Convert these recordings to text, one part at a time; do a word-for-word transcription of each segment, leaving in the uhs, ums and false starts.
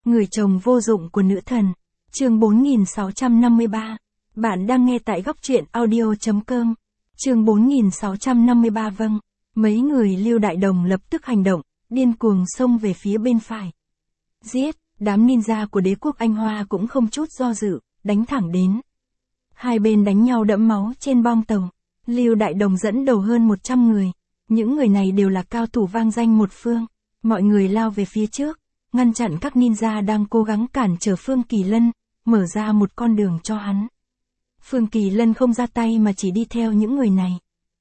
Người chồng vô dụng của nữ thần. Chương bốn nghìn sáu trăm năm mươi ba. Bạn đang nghe tại góc truyện audio chấm com. Chương bốn nghìn sáu trăm năm mươi ba. Vâng. Mấy người Lưu Đại Đồng lập tức hành động, điên cuồng xông về phía bên phải. Giết, đám ninja của đế quốc Anh Hoa cũng không chút do dự, đánh thẳng đến. Hai bên đánh nhau đẫm máu trên bong tàu. Lưu Đại Đồng dẫn đầu hơn một trăm người. Những người này đều là cao thủ vang danh một phương. Mọi người lao về phía trước, ngăn chặn các ninja đang cố gắng cản trở Phương Kỳ Lân, mở ra một con đường cho hắn. Phương Kỳ Lân không ra tay mà chỉ đi theo những người này.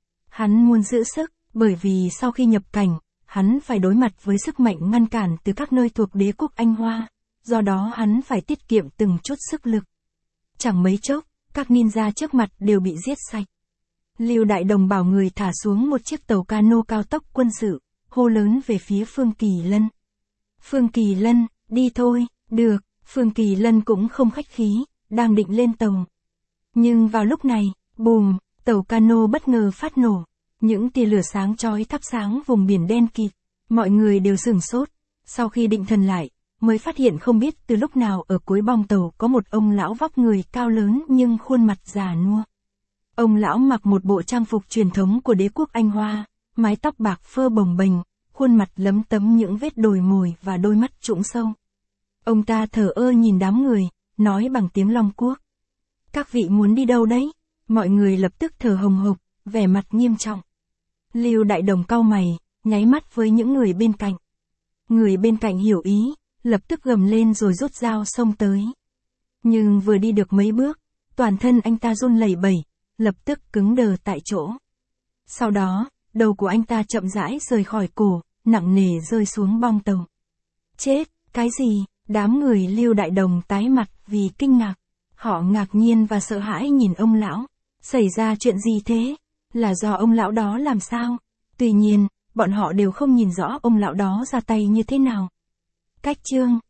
Hắn muốn giữ sức, bởi vì sau khi nhập cảnh, hắn phải đối mặt với sức mạnh ngăn cản từ các nơi thuộc đế quốc Anh Hoa, do đó hắn phải tiết kiệm từng chút sức lực. Chẳng mấy chốc, các ninja trước mặt đều bị giết sạch. Lưu Đại Đồng bảo người thả xuống một chiếc tàu cano cao tốc quân sự, hô lớn về phía Phương Kỳ Lân. Phương Kỳ Lân, đi thôi, được, Phương Kỳ Lân cũng không khách khí, đang định lên tàu. Nhưng vào lúc này, bùm, tàu cano bất ngờ phát nổ. Những tia lửa sáng chói thắp sáng vùng biển đen kịt. Mọi người đều sửng sốt. Sau khi định thần lại, mới phát hiện không biết từ lúc nào ở cuối bong tàu có một ông lão vóc người cao lớn nhưng khuôn mặt già nua. Ông lão mặc một bộ trang phục truyền thống của đế quốc Anh Hoa, mái tóc bạc phơ bồng bềnh, khuôn mặt lấm tấm những vết đồi mồi và đôi mắt trũng sâu. Ông ta thờ ơ nhìn đám người, nói bằng tiếng Long Quốc. Các vị muốn đi đâu đấy? Mọi người lập tức thở hồng hộc, vẻ mặt nghiêm trọng. Lưu Đại Đồng cau mày, nháy mắt với những người bên cạnh. Người bên cạnh hiểu ý, lập tức gầm lên rồi rút dao xông tới. Nhưng vừa đi được mấy bước, toàn thân anh ta run lẩy bẩy, lập tức cứng đờ tại chỗ. Sau đó, đầu của anh ta chậm rãi rời khỏi cổ, nặng nề rơi xuống bong tàu. Chết, cái gì? Đám người Lưu Đại Đồng tái mặt vì kinh ngạc. Họ ngạc nhiên và sợ hãi nhìn ông lão. Xảy ra chuyện gì thế? Là do ông lão đó làm sao? Tuy nhiên, bọn họ đều không nhìn rõ ông lão đó ra tay như thế nào. Cách chương